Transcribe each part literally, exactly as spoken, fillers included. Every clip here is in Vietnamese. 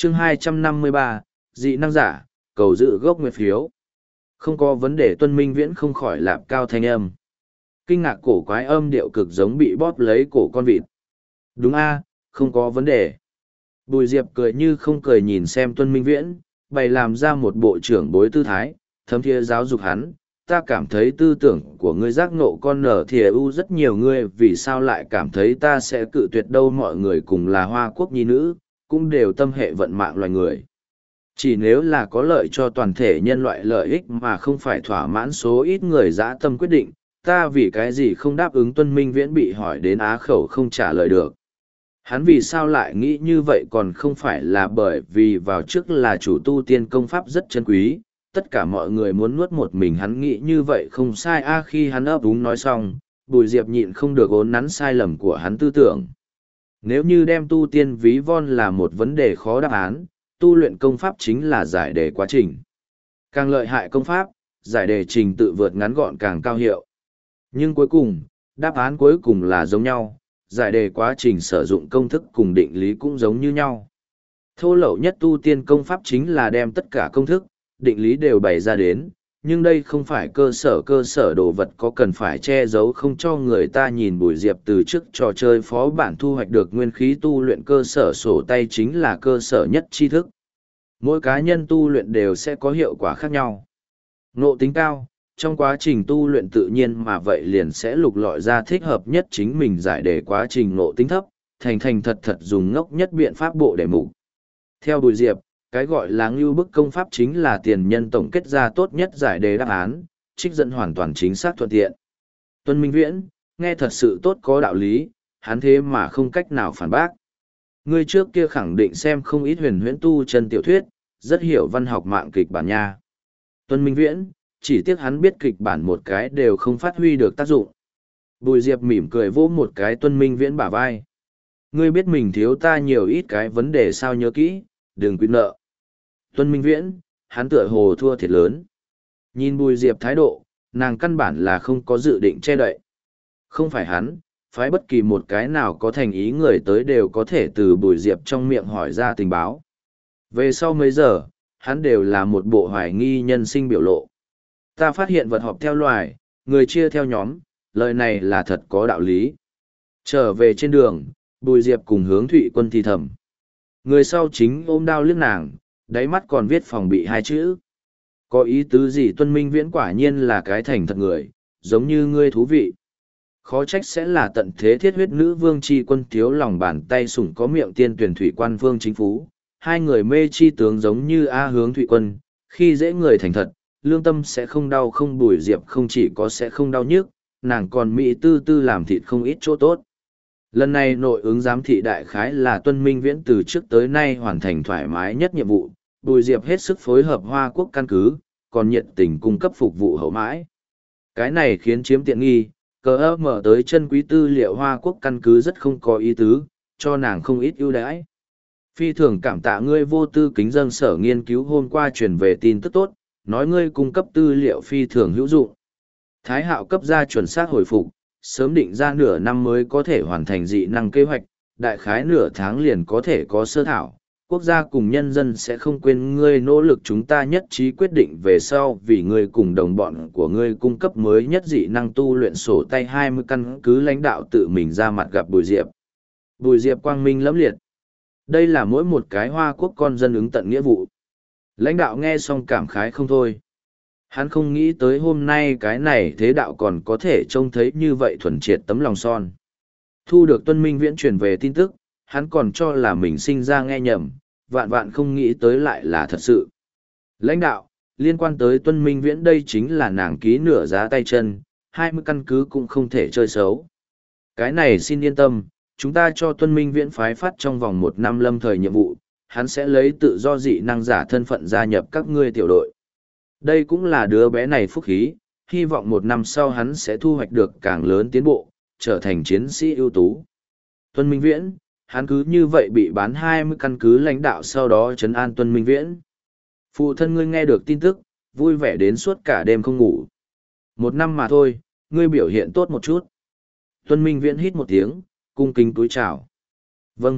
chương hai trăm năm mươi ba, dị năng giả, cầu dự gốc nguyệt phiếu. Không có vấn đề. Tuân Minh Viễn không khỏi lạp cao thanh âm. Kinh ngạc cổ quái âm điệu cực giống bị bóp lấy cổ con vịt. Đúng a, không có vấn đề. Bùi Diệp cười như không cười nhìn xem Tuân Minh Viễn, bày làm ra một bộ trưởng bối tư thái, thấm thiế giáo dục hắn. Ta cảm thấy tư tưởng của ngươi giác ngộ con nở thìa u rất nhiều ngươi, vì sao lại cảm thấy ta sẽ cự tuyệt đâu? Mọi người cùng là hoa quốc nhi nữ, cũng đều tâm hệ vận mạng loài người. Chỉ nếu là có lợi cho toàn thể nhân loại lợi ích mà không phải thỏa mãn số ít người dã tâm quyết định, ta vì cái gì không đáp ứng? Tuân Minh Viễn bị hỏi đến á khẩu không trả lời được. Hắn vì sao lại nghĩ như vậy? Còn không phải là bởi vì vào trước là chủ tu tiên công pháp rất chân quý, tất cả mọi người muốn nuốt một mình hắn nghĩ như vậy không sai a. Khi hắn ấp úng nói xong, Bùi Diệp nhịn không được ốn nắn sai lầm của hắn tư tưởng. Nếu như đem tu tiên ví von là một vấn đề khó đáp án, tu luyện công pháp chính là giải đề quá trình. Càng lợi hại công pháp, giải đề trình tự vượt ngắn gọn càng cao hiệu. Nhưng cuối cùng, đáp án cuối cùng là giống nhau, giải đề quá trình sử dụng công thức cùng định lý cũng giống như nhau. Thô lậu nhất tu tiên công pháp chính là đem tất cả công thức, định lý đều bày ra đến, nhưng đây không phải cơ sở cơ sở đồ vật có cần phải che giấu không cho người ta nhìn. Bùi Diệp từ trước trò chơi phó bản thu hoạch được nguyên khí tu luyện cơ sở sổ tay chính là cơ sở nhất tri thức. Mỗi cá nhân tu luyện đều sẽ có hiệu quả khác nhau. Ngộ tính cao, trong quá trình tu luyện tự nhiên mà vậy liền sẽ lục lọi ra thích hợp nhất chính mình giải đề quá trình. Ngộ tính thấp, thành thành thật thật dùng ngốc nhất biện pháp bộ để mục. Theo Bùi Diệp, cái gọi là ngưu bức công pháp chính là tiền nhân tổng kết ra tốt nhất giải đề đáp án, trích dẫn hoàn toàn chính xác thuận tiện. Tuân Minh Viễn, nghe thật sự tốt có đạo lý, hắn thế mà không cách nào phản bác. Ngươi trước kia khẳng định xem không ít huyền huyễn tu chân tiểu thuyết, rất hiểu văn học mạng kịch bản nha. Tuân Minh Viễn, chỉ tiếc hắn biết kịch bản một cái đều không phát huy được tác dụng. Bùi Diệp mỉm cười vỗ một cái Tuân Minh Viễn bả vai. Ngươi biết mình thiếu ta nhiều ít cái vấn đề sao, nhớ kỹ, đừng quỵt nợ. Tuân Minh Viễn, hắn tựa hồ thua thiệt lớn. Nhìn Bùi Diệp thái độ, nàng căn bản là không có dự định che đậy. Không phải hắn, phái bất kỳ một cái nào có thành ý người tới đều có thể từ Bùi Diệp trong miệng hỏi ra tình báo. Về sau mấy giờ, hắn đều là một bộ hoài nghi nhân sinh biểu lộ. Ta phát hiện vật họp theo loài, người chia theo nhóm, lời này là thật có đạo lý. Trở về trên đường, Bùi Diệp cùng Hướng Thụy Quân thì thầm. Người sau chính ôm đao liếc nàng, đáy mắt còn viết phòng bị hai chữ. Có ý tứ gì? Tuân Minh Viễn quả nhiên là cái thành thật người, giống như ngươi thú vị. Khó trách sẽ là tận thế thiết huyết nữ vương chi quân thiếu lòng bàn tay sủng có miệng tiên tuyển thủy quan vương chính phú. Hai người mê chi tướng giống như A Hướng Thụy Quân, khi dễ người thành thật, lương tâm sẽ không đau. Không, Bùi Diệp không chỉ có sẽ không đau nhức, nàng còn mỹ tư tư làm thịt không ít chỗ tốt. Lần này nội ứng giám thị đại khái là Tuân Minh Viễn từ trước tới nay hoàn thành thoải mái nhất nhiệm vụ. Bùi Diệp hết sức phối hợp Hoa Quốc căn cứ, còn nhiệt tình cung cấp phục vụ hậu mãi. Cái này khiến chiếm tiện nghi, cờ ấp mở tới chân quý tư liệu Hoa Quốc căn cứ rất không có ý tứ, cho nàng không ít ưu đãi. Phi thường cảm tạ ngươi vô tư kính dâng sở nghiên cứu hôm qua truyền về tin tức tốt, nói ngươi cung cấp tư liệu phi thường hữu dụng. Thái Hạo cấp ra chuẩn xác hồi phục, sớm định ra nửa năm mới có thể hoàn thành dị năng kế hoạch, đại khái nửa tháng liền có thể có sơ thảo. Quốc gia cùng nhân dân sẽ không quên ngươi nỗ lực, chúng ta nhất trí quyết định về sau vì ngươi cùng đồng bọn của ngươi cung cấp mới nhất dị năng tu luyện sổ tay hai mươi căn cứ lãnh đạo tự mình ra mặt gặp Bùi Diệp. Bùi Diệp quang minh lẫm liệt. Đây là mỗi một cái Hoa Quốc con dân ứng tận nghĩa vụ. Lãnh đạo nghe xong cảm khái không thôi. Hắn không nghĩ tới hôm nay cái này thế đạo còn có thể trông thấy như vậy thuần triệt tấm lòng son. Thu được Tuân Minh Viễn truyền về tin tức, hắn còn cho là mình sinh ra nghe nhầm, vạn vạn không nghĩ tới lại là thật sự. Lãnh đạo, liên quan tới Tuân Minh Viễn đây chính là nàng ký nửa giá tay chân, hai mươi căn cứ cũng không thể chơi xấu. Cái này xin yên tâm, chúng ta cho Tuân Minh Viễn phái phát trong vòng một năm lâm thời nhiệm vụ, hắn sẽ lấy tự do dị năng giả thân phận gia nhập các ngươi tiểu đội. Đây cũng là đứa bé này phúc khí, hy vọng một năm sau hắn sẽ thu hoạch được càng lớn tiến bộ, trở thành chiến sĩ ưu tú. Tuân Minh Viễn, hắn cứ như vậy bị bán hai mươi căn cứ lãnh đạo sau đó trấn an Tuân Minh Viễn. Phụ thân ngươi nghe được tin tức, vui vẻ đến suốt cả đêm không ngủ. Một năm mà thôi, ngươi biểu hiện tốt một chút. Tuân Minh Viễn hít một tiếng, cung kính cúi chào. Vâng,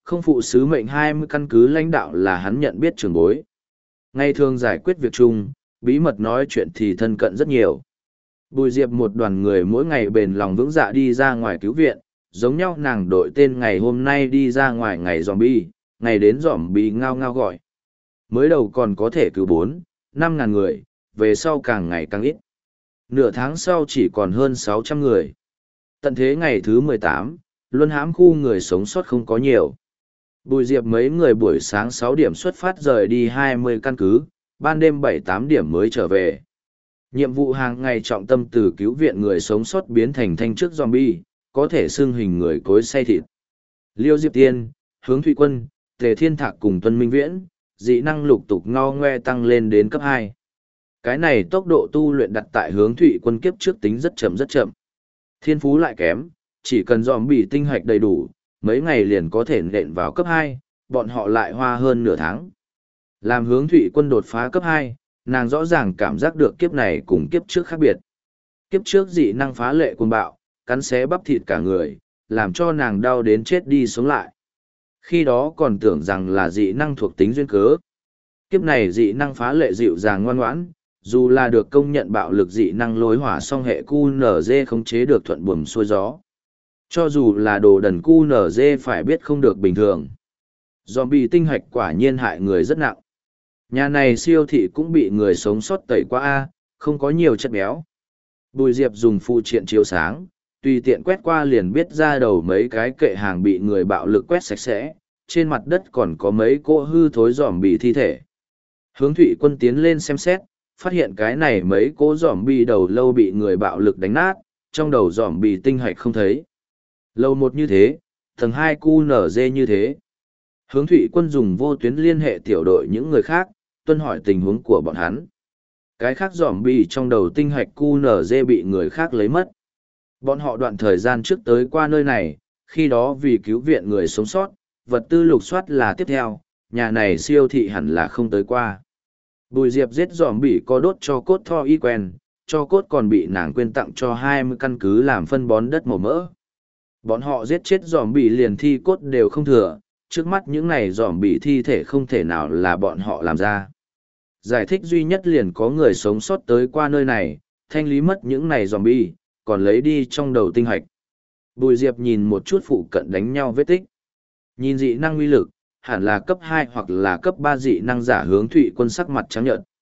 Không phụ sứ mệnh hai mươi căn cứ lãnh đạo là hắn nhận biết trường bối. Ngày thường giải quyết việc chung, bí mật nói chuyện thì thân cận rất nhiều. Bùi Diệp một đoàn người mỗi ngày bền lòng vững dạ đi ra ngoài cứu viện, giống nhau nàng đội tên ngày hôm nay đi ra ngoài ngày zombie, ngày đến zombie ngao ngao gọi. Mới đầu còn có thể cứu bốn, năm ngàn người, về sau càng ngày càng ít. Nửa tháng sau chỉ còn hơn sáu trăm người. Tận thế ngày thứ mười tám, luân hãm khu người sống sót không có nhiều. Bùi Diệp mấy người buổi sáng sáu điểm xuất phát rời đi hai mươi căn cứ, ban đêm bảy tám điểm mới trở về. Nhiệm vụ hàng ngày trọng tâm từ cứu viện người sống sót biến thành thanh trước zombie, có thể xưng hình người cối xay thịt. Liêu Diệp Tiên, Hướng Thụy Quân, Tề Thiên Thạc cùng Tuân Minh Viễn, dị năng lục tục ngo ngoe tăng lên đến cấp hai. Cái này tốc độ tu luyện đặt tại Hướng Thụy Quân kiếp trước tính rất chậm rất chậm. Thiên phú lại kém, chỉ cần zombie tinh hạch đầy đủ, mấy ngày liền có thể nện vào cấp hai, bọn họ lại hoa hơn nửa tháng. Làm Hướng Thụy Quân đột phá cấp hai, nàng rõ ràng cảm giác được kiếp này cùng kiếp trước khác biệt. Kiếp trước dị năng phá lệ cuồng bạo, cắn xé bắp thịt cả người, làm cho nàng đau đến chết đi sống lại. Khi đó còn tưởng rằng là dị năng thuộc tính duyên cớ. Kiếp này dị năng phá lệ dịu dàng ngoan ngoãn, dù là được công nhận bạo lực dị năng lối hỏa song hệ cu nở dê khống chế được thuận buồm xuôi gió. Cho dù là đồ đần cu nở dê phải biết không được bình thường. Zombie tinh hạch quả nhiên hại người rất nặng. Nhà này siêu thị cũng bị người sống sót tẩy qua A, không có nhiều chất béo. Bùi Diệp dùng phụ triện chiếu sáng, tùy tiện quét qua liền biết ra đầu mấy cái kệ hàng bị người bạo lực quét sạch sẽ, trên mặt đất còn có mấy cỗ hư thối giòm bị thi thể. Hướng Thụy Quân tiến lên xem xét, phát hiện cái này mấy cỗ giòm bị đầu lâu bị người bạo lực đánh nát, trong đầu giòm bị tinh hạch không thấy. Lâu một như thế, tầng hai cu nở dê như thế. Hướng Thụy Quân dùng vô tuyến liên hệ tiểu đội những người khác, tuân hỏi tình huống của bọn hắn. Cái khác giòm bị trong đầu tinh hạch cu nở dê bị người khác lấy mất. Bọn họ đoạn thời gian trước tới qua nơi này, khi đó vì cứu viện người sống sót, vật tư lục soát là tiếp theo, nhà này siêu thị hẳn là không tới qua. Bùi Diệp giết giòm bị có đốt cho cốt tho y quen, cho cốt còn bị nàng quên tặng cho hai mươi căn cứ làm phân bón đất màu mỡ. Bọn họ giết chết giòm bị liền thi cốt đều không thừa, trước mắt những này giòm bị thi thể không thể nào là bọn họ làm ra. Giải thích duy nhất liền có người sống sót tới qua nơi này, thanh lý mất những này giòm bị, còn lấy đi trong đầu tinh hạch. Bùi Diệp nhìn một chút phụ cận đánh nhau vết tích. Nhìn dị năng uy lực, hẳn là cấp hai hoặc là cấp ba dị năng giả Hướng Thụy Quân sắc mặt trắng nhợt,